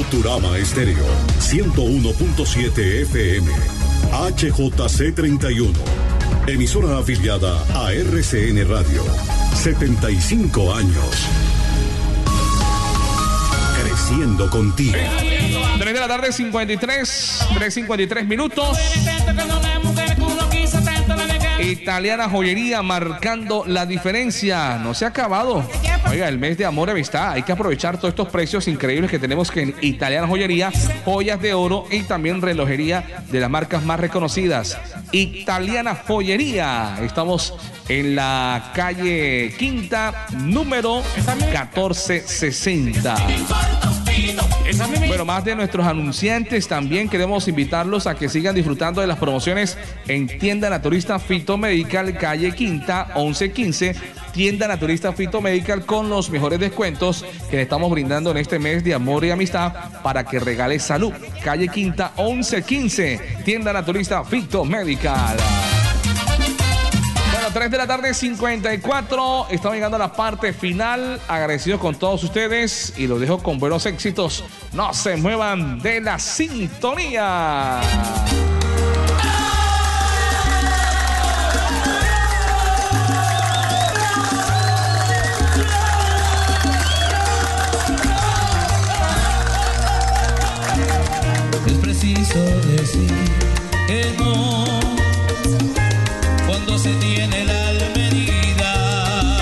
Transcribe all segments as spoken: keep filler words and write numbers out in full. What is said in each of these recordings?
Futurama Estéreo, ciento uno punto siete F M, H J C treinta y uno, emisora afiliada a R C N Radio, setenta y cinco años. Creciendo contigo. tres de la tarde, cincuenta y tres, tres cincuenta y tres minutos. Italiana Joyería marcando la diferencia. No se ha acabado. Oiga, el mes de amor y amistad. Hay que aprovechar todos estos precios increíbles que tenemos que en Italiana Joyería, joyas de oro y también relojería de las marcas más reconocidas. Italiana Joyería. Estamos en la calle Quinta, número catorce sesenta. Bueno, más de nuestros anunciantes, también queremos invitarlos a que sigan disfrutando de las promociones en Tienda Naturista Fitomedical, calle Quinta, once quince. Tienda Naturista Fitomedical con los mejores descuentos que le estamos brindando en este mes de amor y amistad para que regale salud. Calle Quinta, once quince. Tienda Naturista Fitomedical. tres de la tarde, cincuenta y cuatro. Estamos llegando a la parte final. Agradecidos con todos ustedes y los dejo con buenos éxitos. No se muevan de la sintonía. Es preciso decir que no cuando se tiene el alma herida,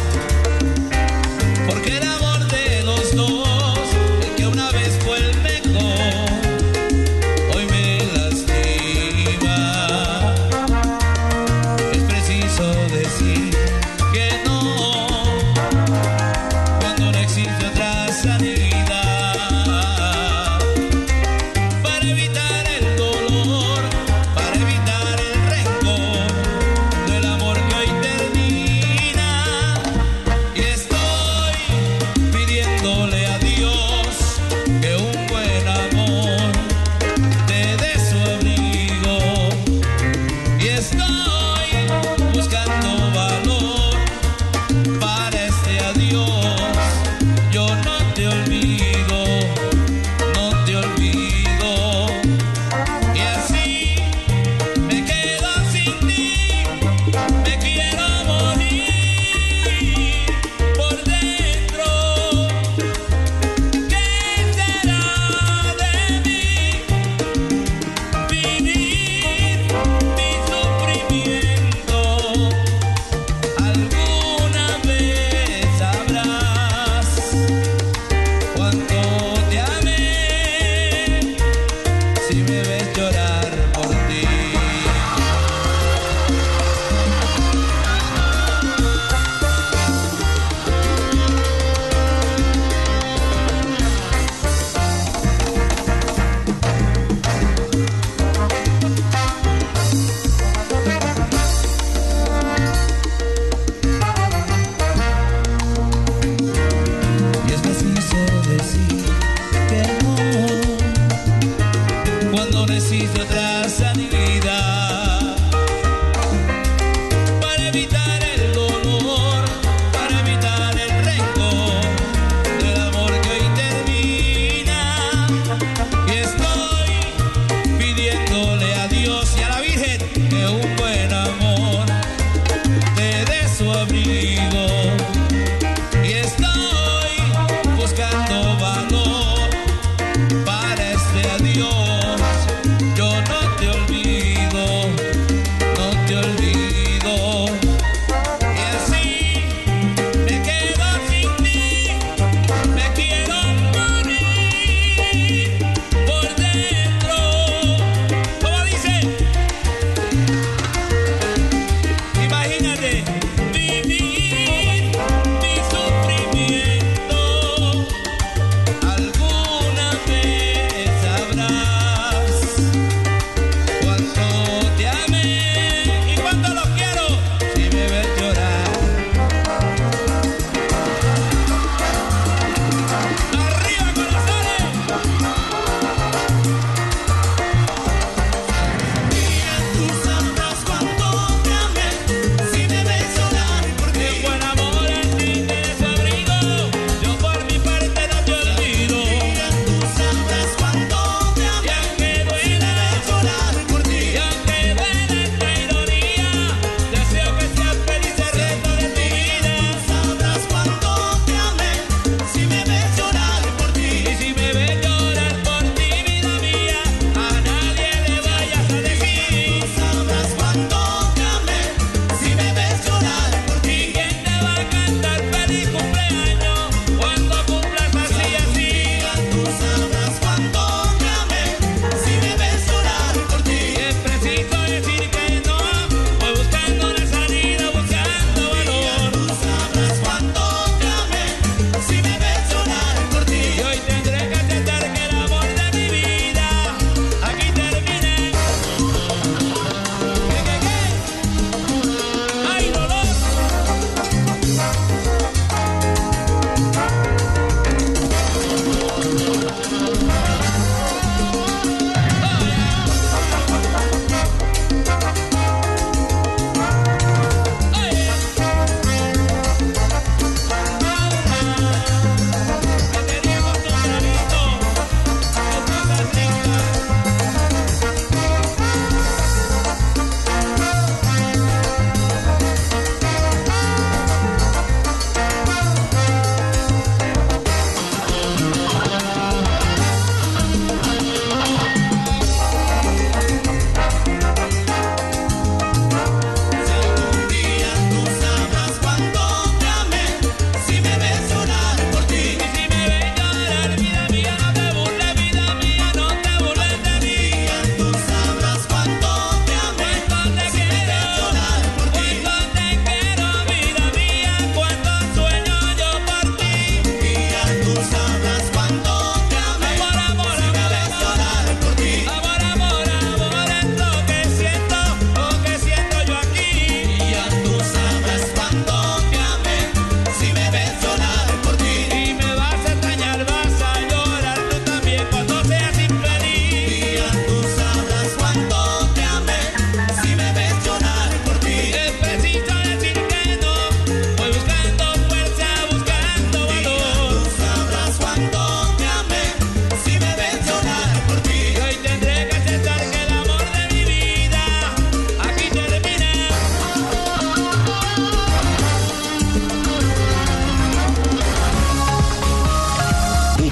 porque el amor de los dos, el que una vez fue el mejor, hoy me lastima.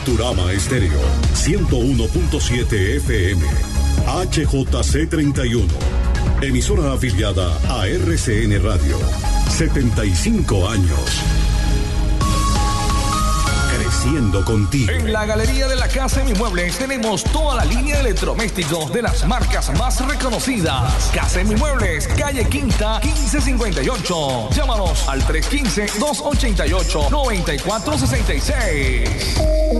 Futurama Estéreo, ciento uno punto siete F M. H J C treinta y uno. Emisora afiliada a R C N Radio. setenta y cinco años. Creciendo contigo. En la Galería de la Casa de Inmuebles tenemos toda la línea de electrodomésticos de las marcas más reconocidas. Casa de Inmuebles, calle Quinta, quince cincuenta y ocho. Llámanos al tres uno cinco, dos ocho ocho, nueve cuatro seis seis.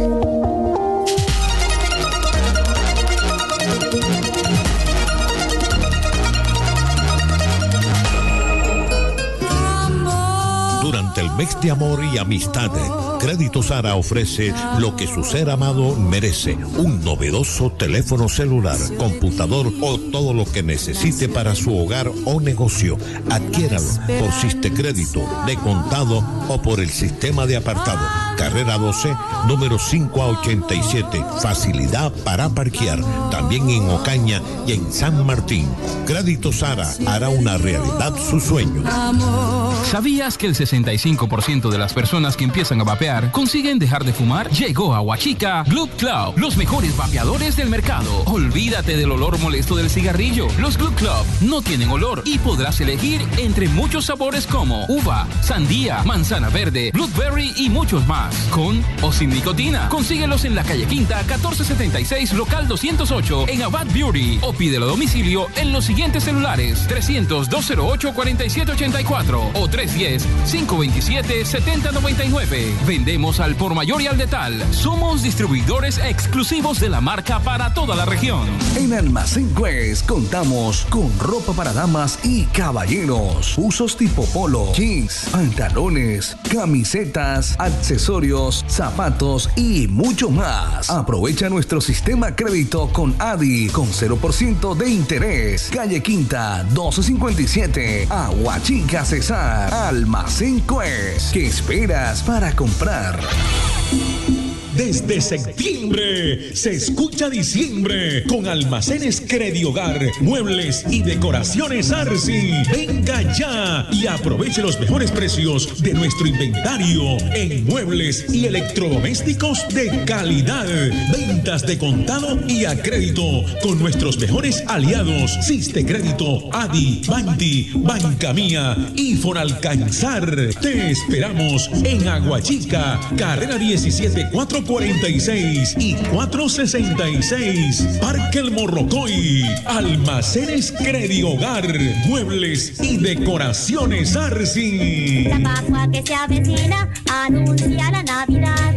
Durante el mes de amor y amistad, Crédito Sara ofrece lo que su ser amado merece: un novedoso teléfono celular, computador o todo lo que necesite para su hogar o negocio. Adquiéralo por Sistecrédito, de contado o por el sistema de apartado. Carrera doce, número cinco a ochenta y siete. Facilidad para parquear. También en Ocaña y en San Martín. Crédito Sara hará una realidad sus sueños. ¿Sabías que el sesenta y cinco por ciento de las personas que empiezan a vapear consiguen dejar de fumar? Llegó a Huachica Gloop Club, los mejores vapeadores del mercado. Olvídate del olor molesto del cigarrillo. Los Gloop Club no tienen olor y podrás elegir entre muchos sabores como uva, sandía, manzana verde, blueberry y muchos más. Con o sin nicotina. Consíguelos en la calle Quinta, catorce setenta y seis, local doscientos ocho, en Abad Beauty. O pídelo a domicilio en los siguientes celulares: trescientos, doscientos ocho, cuarenta y siete ochenta y cuatro o trescientos diez, cinco veintisiete, setenta noventa y nueve. Vendemos al por mayor y al detal. Somos distribuidores exclusivos de la marca para toda la región. En Almacén Quest contamos con ropa para damas y caballeros, usos tipo polo, jeans, pantalones, camisetas, accesorios, zapatos y mucho más. Aprovecha nuestro sistema crédito con A D I con cero por ciento de interés. Calle Quinta, doce cincuenta y siete, Aguachica, Cesar. Almacén Quest. ¿Qué esperas para comprar? Desde septiembre se escucha diciembre con Almacenes Crediogar, muebles y decoraciones Arsi. Venga ya y aproveche los mejores precios de nuestro inventario en muebles y electrodomésticos de calidad. Ventas de contado y a crédito con nuestros mejores aliados: Sistecrédito, A D I, Banti, Banca Mía y Fonalcanzar. Te esperamos en Aguachica, carrera diecisiete, cuatro cuarenta y seis y cuatro sesenta y seis. Parque El Morrocoy. Almacenes Crediogar, muebles y decoraciones Arsi. La Pascua que se avecina anuncia la Navidad.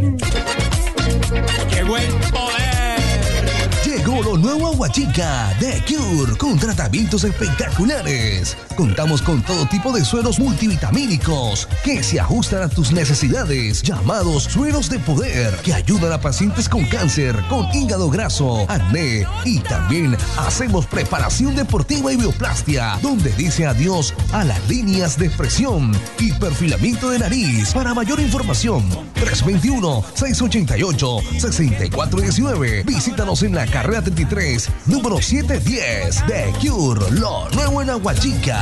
¡Qué buen poder! Llegó lo nuevo a Huachica, The Cure, con tratamientos espectaculares. Contamos con todo tipo de sueros multivitamínicos que se ajustan a tus necesidades, llamados sueros de poder, que ayudan a pacientes con cáncer, con hígado graso, acné, y también hacemos preparación deportiva y bioplastia, donde dice adiós a las líneas de expresión y perfilamiento de nariz. Para mayor información, tres dos uno, seis ocho ocho, seis cuatro uno nueve. Visítanos en la carrera treinta y tres, número setecientos diez. The Cure, lo nuevo en Aguachica.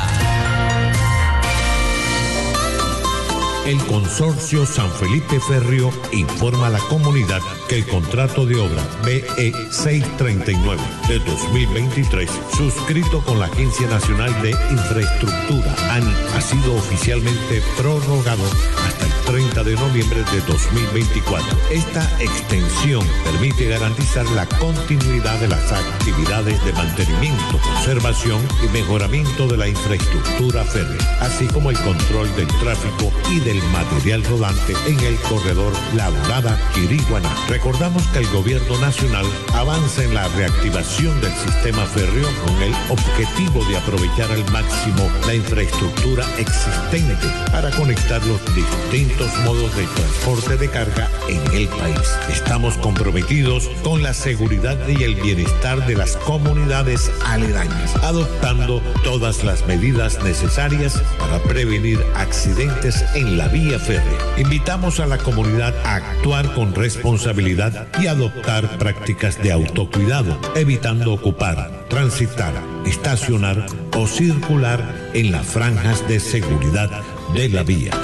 El Consorcio San Felipe Ferrio informa a la comunidad que el contrato de obra B E seiscientos treinta y nueve de dos mil veintitrés, suscrito con la Agencia Nacional de Infraestructura, A N I, ha sido oficialmente prorrogado hasta el treinta de noviembre de dos mil veinticuatro. Esta extensión permite garantizar la continuidad de las actividades de mantenimiento, conservación y mejoramiento de la infraestructura férrea, así como el control del tráfico y del material rodante en el corredor Laurada-Quiriguaná. Recordamos que el gobierno nacional avanza en la reactivación del sistema férreo con el objetivo de aprovechar al máximo la infraestructura existente para conectar los distintos modos de transporte de carga en el país. Estamos comprometidos con la seguridad y el bienestar de las comunidades aledañas, adoptando todas las medidas necesarias para prevenir accidentes en la vía férrea. Invitamos a la comunidad a actuar con responsabilidad y adoptar prácticas de autocuidado, evitando ocupar, transitar, estacionar o circular en las franjas de seguridad de la vía.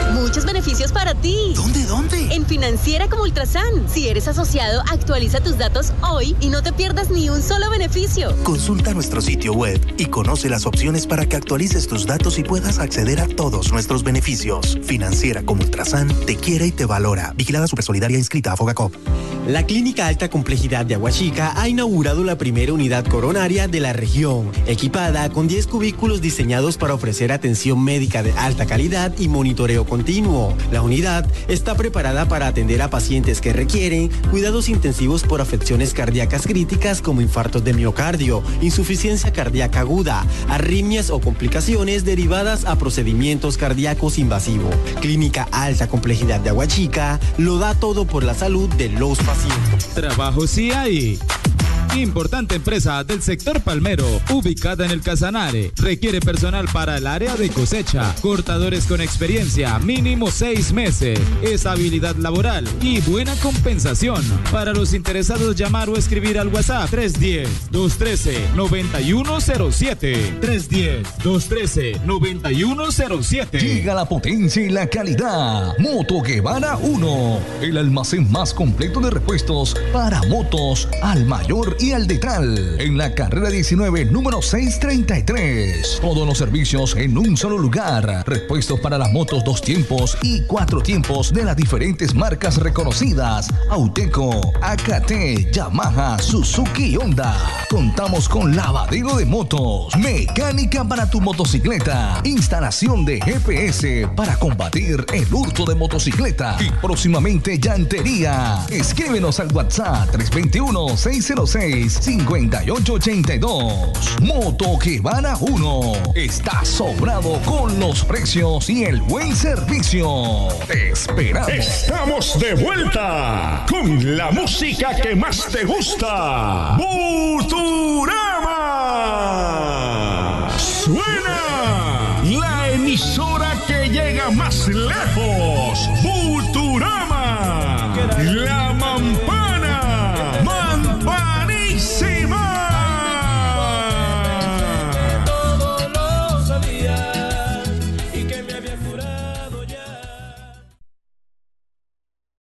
Muchos beneficios para ti. ¿Dónde, dónde? En Financiera como Ultrasan. Si eres asociado, actualiza tus datos hoy y no te pierdas ni un solo beneficio. Consulta nuestro sitio web y conoce las opciones para que actualices tus datos y puedas acceder a todos nuestros beneficios. Financiera como Ultrasan te quiere y te valora. Vigilada Supersolidaria inscrita a Fogacop. La Clínica Alta Complejidad de Aguachica ha inaugurado la primera unidad coronaria de la región, equipada con diez cubículos diseñados para ofrecer atención médica de alta calidad y monitoreo continuo. La unidad está preparada para atender a pacientes que requieren cuidados intensivos por afecciones cardíacas críticas como infartos de miocardio, insuficiencia cardíaca aguda, arritmias o complicaciones derivadas a procedimientos cardíacos invasivos. Clínica Alta Complejidad de Aguachica lo da todo por la salud de los pacientes. Trabajo sí hay. Importante empresa del sector palmero, ubicada en el Casanare. Requiere personal para el área de cosecha. Cortadores con experiencia, mínimo seis meses. Estabilidad laboral y buena compensación. Para los interesados, llamar o escribir al WhatsApp tres uno cero, dos uno tres, nueve uno cero siete. tres uno cero, dos uno tres, nueve uno cero siete. Llega la potencia y la calidad. Moto Guevara uno, el almacén más completo de repuestos para motos al mayor y al detal, en la carrera diecinueve, número seiscientos treinta y tres. Todos los servicios en un solo lugar. Repuestos para las motos dos tiempos y cuatro tiempos de las diferentes marcas reconocidas: Auteco, A K T, Yamaha, Suzuki y Honda. Contamos con lavadero de motos, mecánica para tu motocicleta, instalación de G P S para combatir el hurto de motocicleta y próximamente llantería. Escríbenos al WhatsApp tres dos uno, seis cero seis, cinco ocho ocho dos. Moto Guevara uno está sobrado con los precios y el buen servicio. Te esperamos. Estamos de vuelta con la música que más te gusta. ¡Butural!